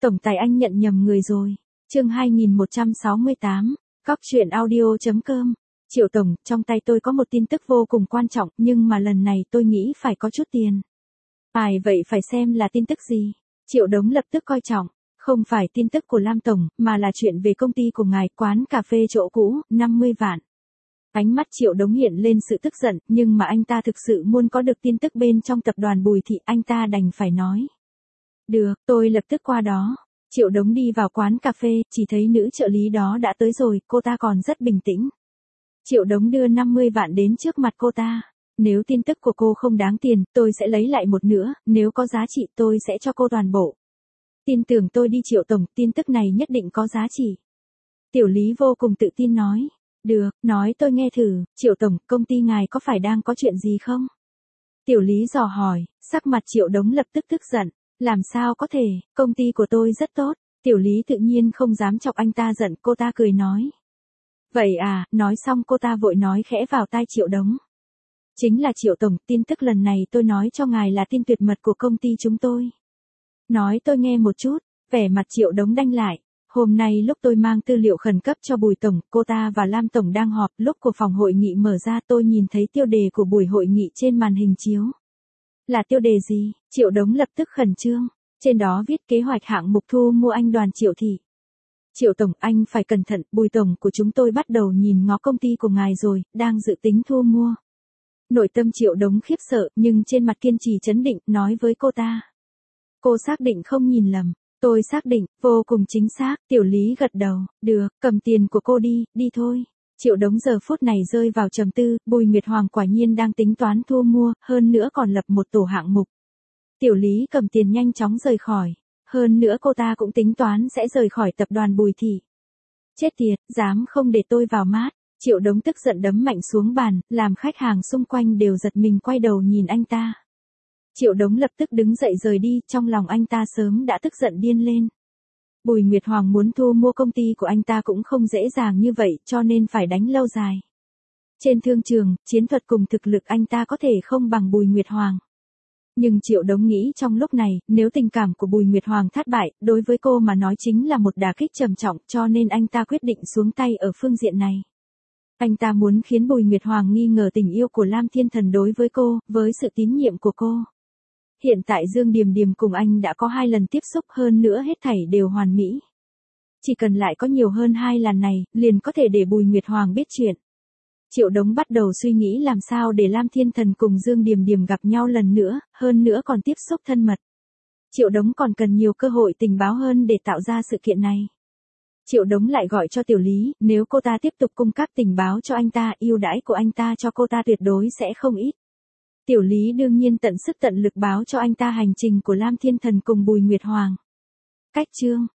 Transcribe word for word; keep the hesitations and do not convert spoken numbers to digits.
Tổng tài anh nhận nhầm người rồi. Chương hai nghìn một trăm sáu mươi tám, cóc truyện audio chấm com. Triệu tổng, trong tay tôi có một tin tức vô cùng quan trọng, nhưng mà lần này tôi nghĩ phải có chút tiền. Phải vậy phải xem là tin tức gì? Triệu Đống lập tức coi trọng. Không phải tin tức của Lam tổng, mà là chuyện về công ty của ngài, quán cà phê chỗ cũ, năm mươi vạn. Ánh mắt Triệu Đống hiện lên sự tức giận, nhưng mà anh ta thực sự muốn có được tin tức bên trong tập đoàn Bùi Thị, anh ta đành phải nói. Được, tôi lập tức qua đó. Triệu Đống đi vào quán cà phê, chỉ thấy nữ trợ lý đó đã tới rồi, cô ta còn rất bình tĩnh. Triệu Đống đưa năm mươi vạn đến trước mặt cô ta. Nếu tin tức của cô không đáng tiền, tôi sẽ lấy lại một nửa, nếu có giá trị tôi sẽ cho cô toàn bộ. Tin tưởng tôi đi Triệu tổng, tin tức này nhất định có giá trị. Tiểu Lý vô cùng tự tin nói. Được, nói tôi nghe thử, Triệu tổng, công ty ngài có phải đang có chuyện gì không? Tiểu Lý dò hỏi, sắc mặt Triệu Đống lập tức tức giận. Làm sao có thể, công ty của tôi rất tốt. Tiểu Lý tự nhiên không dám chọc anh ta giận, cô ta cười nói. Vậy à, nói xong cô ta vội nói khẽ vào tai Triệu Đống. Chính là Triệu tổng, tin tức lần này tôi nói cho ngài là tin tuyệt mật của công ty chúng tôi. Nói tôi nghe một chút, vẻ mặt Triệu Đống đanh lại. Hôm nay lúc tôi mang tư liệu khẩn cấp cho Bùi tổng, cô ta và Lam tổng đang họp, lúc của phòng hội nghị mở ra tôi nhìn thấy tiêu đề của buổi hội nghị trên màn hình chiếu. Là tiêu đề gì? Triệu Đống lập tức khẩn trương. Trên đó viết kế hoạch hạng mục thu mua anh Đoàn Triệu Thị. Triệu tổng, anh phải cẩn thận, Bùi tổng của chúng tôi bắt đầu nhìn ngó công ty của ngài rồi, đang dự tính thu mua. Nội tâm Triệu Đống khiếp sợ, nhưng trên mặt kiên trì trấn định, nói với cô ta. Cô xác định không nhìn lầm. Tôi xác định, vô cùng chính xác. Tiểu Lý gật đầu. Được, cầm tiền của cô đi, đi thôi. Triệu Đống giờ phút này rơi vào trầm tư, Bùi Nguyệt Hoàng quả nhiên đang tính toán thu mua, hơn nữa còn lập một tổ hạng mục. Tiểu Lý cầm tiền nhanh chóng rời khỏi. Hơn nữa cô ta cũng tính toán sẽ rời khỏi tập đoàn Bùi Thị. Chết tiệt, dám không để tôi vào mát. Triệu Đống tức giận đấm mạnh xuống bàn, làm khách hàng xung quanh đều giật mình quay đầu nhìn anh ta. Triệu Đống lập tức đứng dậy rời đi, trong lòng anh ta sớm đã tức giận điên lên. Bùi Nguyệt Hoàng muốn thu mua công ty của anh ta cũng không dễ dàng như vậy, cho nên phải đánh lâu dài. Trên thương trường, chiến thuật cùng thực lực anh ta có thể không bằng Bùi Nguyệt Hoàng. Nhưng Triệu Đống nghĩ trong lúc này, nếu tình cảm của Bùi Nguyệt Hoàng thất bại, đối với cô mà nói chính là một đả kích trầm trọng, cho nên anh ta quyết định xuống tay ở phương diện này. Anh ta muốn khiến Bùi Nguyệt Hoàng nghi ngờ tình yêu của Lam Thiên Thần đối với cô, với sự tín nhiệm của cô. Hiện tại Dương Điềm Điềm cùng anh đã có hai lần tiếp xúc, hơn nữa hết thảy đều hoàn mỹ. Chỉ cần lại có nhiều hơn hai lần này, liền có thể để Bùi Nguyệt Hoàng biết chuyện. Triệu Đống bắt đầu suy nghĩ làm sao để Lam Thiên Thần cùng Dương Điềm Điềm gặp nhau lần nữa, hơn nữa còn tiếp xúc thân mật. Triệu Đống còn cần nhiều cơ hội tình báo hơn để tạo ra sự kiện này. Triệu Đống lại gọi cho Tiểu Lý, nếu cô ta tiếp tục cung cấp tình báo cho anh ta, ưu đãi của anh ta cho cô ta tuyệt đối sẽ không ít. Tiểu Lý đương nhiên tận sức tận lực báo cho anh ta hành trình của Lam Thiên Thần cùng Bùi Nguyệt Hoàng. Cách chương